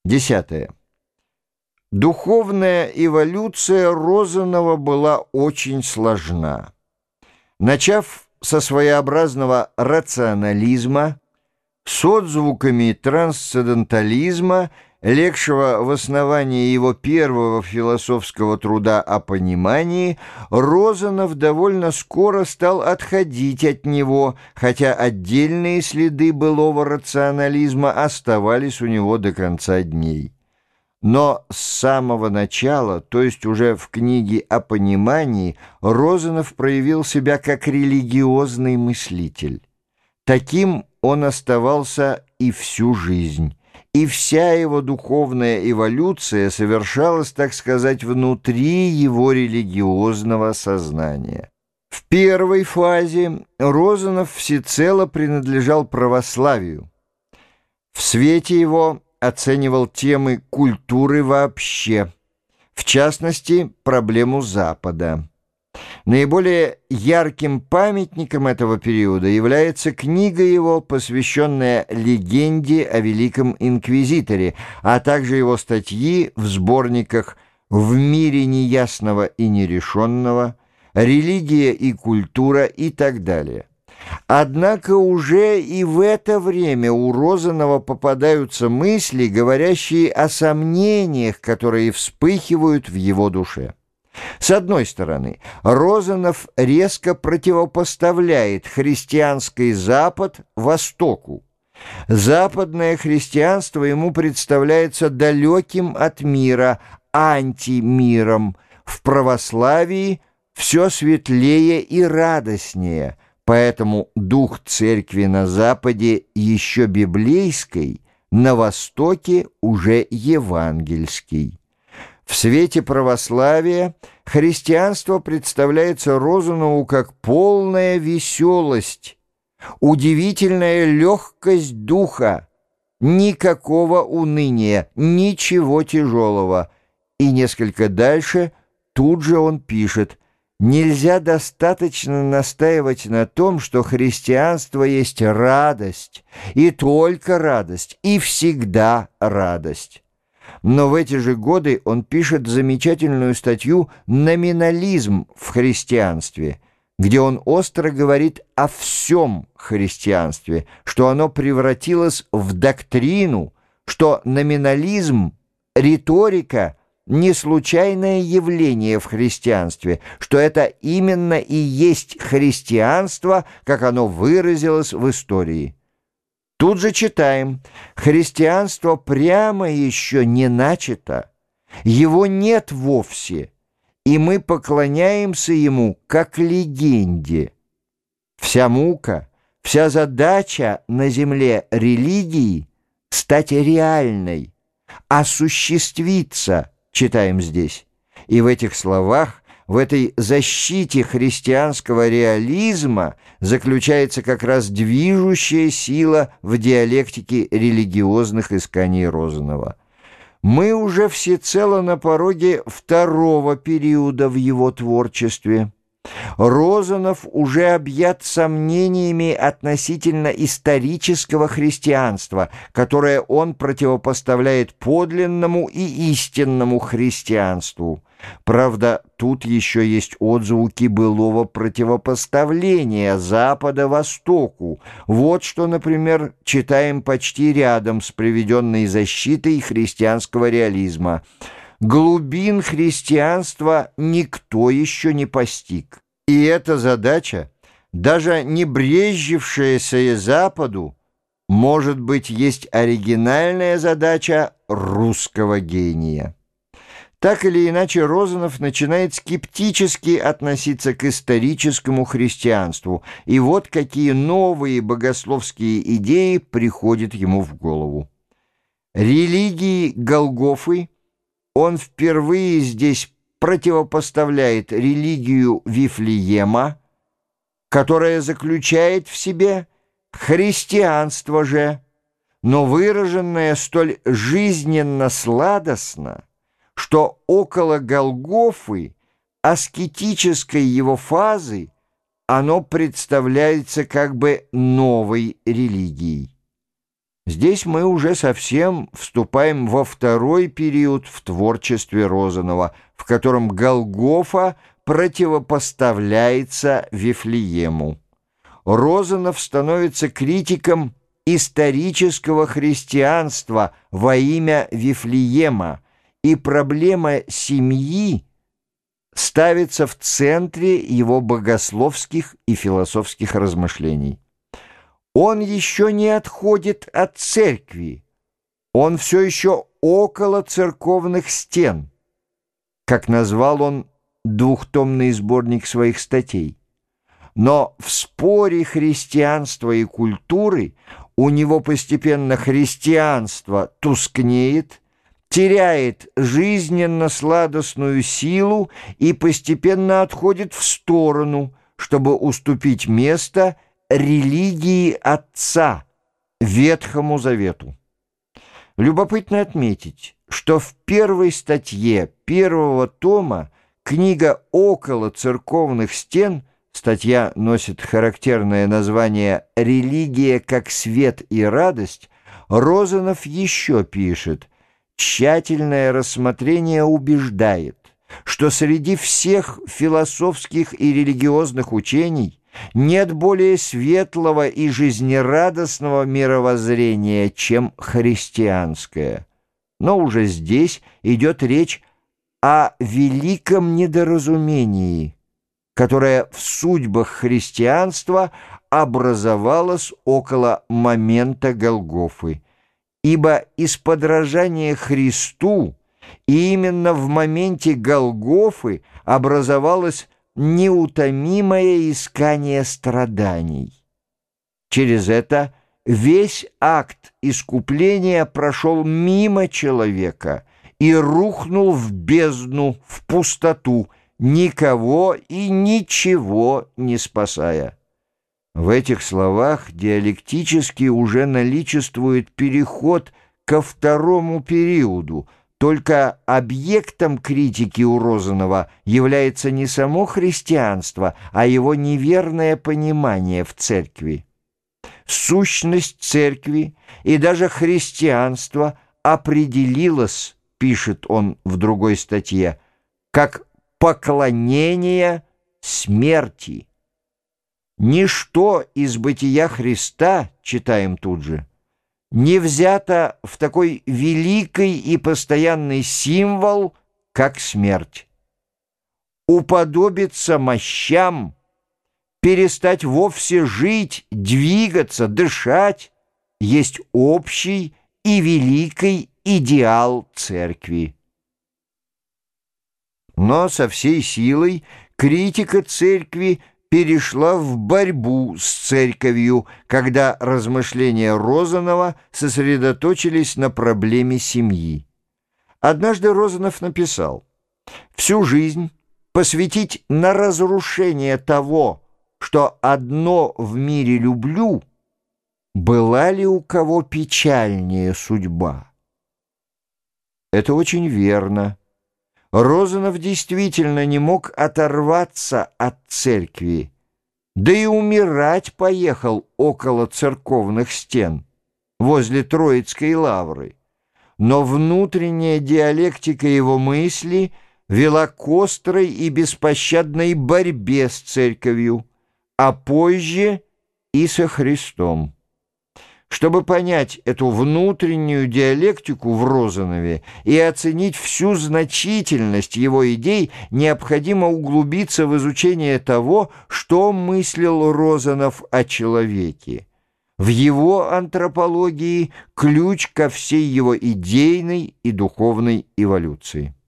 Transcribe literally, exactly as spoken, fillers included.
Десятое. Духовная эволюция Розанова была очень сложна. Начав со своеобразного рационализма, с отзвуками трансцендентализма, легшего в основании его первого философского труда о понимании, Розанов довольно скоро стал отходить от него, хотя отдельные следы былого рационализма оставались у него до конца дней. Но с самого начала, то есть уже в книге о понимании, Розанов проявил себя как религиозный мыслитель. Таким он оставался и всю жизнь, и вся его духовная эволюция совершалась, так сказать, внутри его религиозного сознания. В первой фазе Розанов всецело принадлежал православию. В свете его оценивал темы культуры вообще, в частности, проблему Запада. Наиболее ярким памятником этого периода является книга его, посвященная легенде о Великом Инквизиторе, а также его статьи в сборниках «В мире неясного и нерешенного», «Религия и культура» и так далее. Однако уже и в это время у Розанова попадаются мысли, говорящие о сомнениях, которые вспыхивают в его душе. С одной стороны, Розанов резко противопоставляет христианский Запад Востоку. Западное христианство ему представляется далеким от мира, антимиром. В православии все светлее и радостнее, поэтому дух церкви на Западе еще библейский, на Востоке уже евангельский. В свете православия христианство представляется Розанову как полная веселость, удивительная легкость духа, никакого уныния, ничего тяжелого. И несколько дальше тут же он пишет: «Нельзя достаточно настаивать на том, что христианство есть радость, и только радость, и всегда радость». Но в эти же годы он пишет замечательную статью «Номинализм в христианстве», где он остро говорит о всем христианстве, что оно превратилось в доктрину, что номинализм, риторика – не случайное явление в христианстве, что это именно и есть христианство, как оно выразилось в истории. Тут же читаем: христианство прямо еще не начато, его нет вовсе, и мы поклоняемся ему как легенде. Вся мука, вся задача на земле религии — стать реальной, осуществиться, читаем здесь. И в этих словах, в этой защите христианского реализма заключается как раз движущая сила в диалектике религиозных исканий Розанова. Мы уже всецело на пороге второго периода в его творчестве. Розанов уже объят сомнениями относительно исторического христианства, которое он противопоставляет подлинному и истинному христианству. Правда, тут еще есть отзвуки былого противопоставления Запада Востоку. Вот что, например, читаем почти рядом с приведенной защитой христианского реализма. Глубин христианства никто еще не постиг. И эта задача, даже не брезжившаяся Западу, может быть, есть оригинальная задача русского гения. Так или иначе, Розанов начинает скептически относиться к историческому христианству, и вот какие новые богословские идеи приходят ему в голову. Религии Голгофы он впервые здесь противопоставляет религию Вифлеема, которая заключает в себе христианство же, но выраженное столь жизненно-сладостно, что около Голгофы, аскетической его фазы, оно представляется как бы новой религией. Здесь мы уже совсем вступаем во второй период в творчестве Розанова, в котором Голгофа противопоставляется Вифлеему. Розанов становится критиком исторического христианства во имя Вифлеема, и проблема семьи ставится в центре его богословских и философских размышлений. Он еще не отходит от церкви, он все еще около церковных стен, как назвал он двухтомный сборник своих статей. Но в споре христианства и культуры у него постепенно христианство тускнеет, теряет жизненно-сладостную силу и постепенно отходит в сторону, чтобы уступить место религии Отца, Ветхому Завету. Любопытно отметить, что в первой статье первого тома книга «Около церковных стен», статья носит характерное название «Религия как свет и радость», Розанов еще пишет: «Тщательное рассмотрение убеждает, что среди всех философских и религиозных учений нет более светлого и жизнерадостного мировоззрения, чем христианское». Но уже здесь идет речь о великом недоразумении, которое в судьбах христианства образовалось около момента Голгофы. Ибо из подражания Христу и именно в моменте Голгофы образовалось неутомимое искание страданий. Через это весь акт искупления прошел мимо человека и рухнул в бездну, в пустоту, никого и ничего не спасая. В этих словах диалектически уже наличествует переход ко второму периоду. Только объектом критики у Розанова является не само христианство, а его неверное понимание в церкви. Сущность церкви и даже христианства определилась, пишет он в другой статье, как поклонение смерти. Ничто из бытия Христа, читаем тут же, не взято в такой великий и постоянный символ, как смерть. Уподобиться мощам, перестать вовсе жить, двигаться, дышать, есть общий и великий идеал церкви. Но со всей силой критика церкви перешла в борьбу с церковью, когда размышления Розанова сосредоточились на проблеме семьи. Однажды Розанов написал: «Всю жизнь посвятить на разрушение того, что одно в мире люблю, была ли у кого печальнее судьба?» Это очень верно. Розанов действительно не мог оторваться от церкви, да и умирать поехал около церковных стен, возле Троицкой лавры. Но внутренняя диалектика его мысли вела к острой и беспощадной борьбе с церковью, а позже и со Христом. Чтобы понять эту внутреннюю диалектику в Розанове и оценить всю значительность его идей, необходимо углубиться в изучение того, что мыслил Розанов о человеке. В его антропологии ключ ко всей его идейной и духовной эволюции.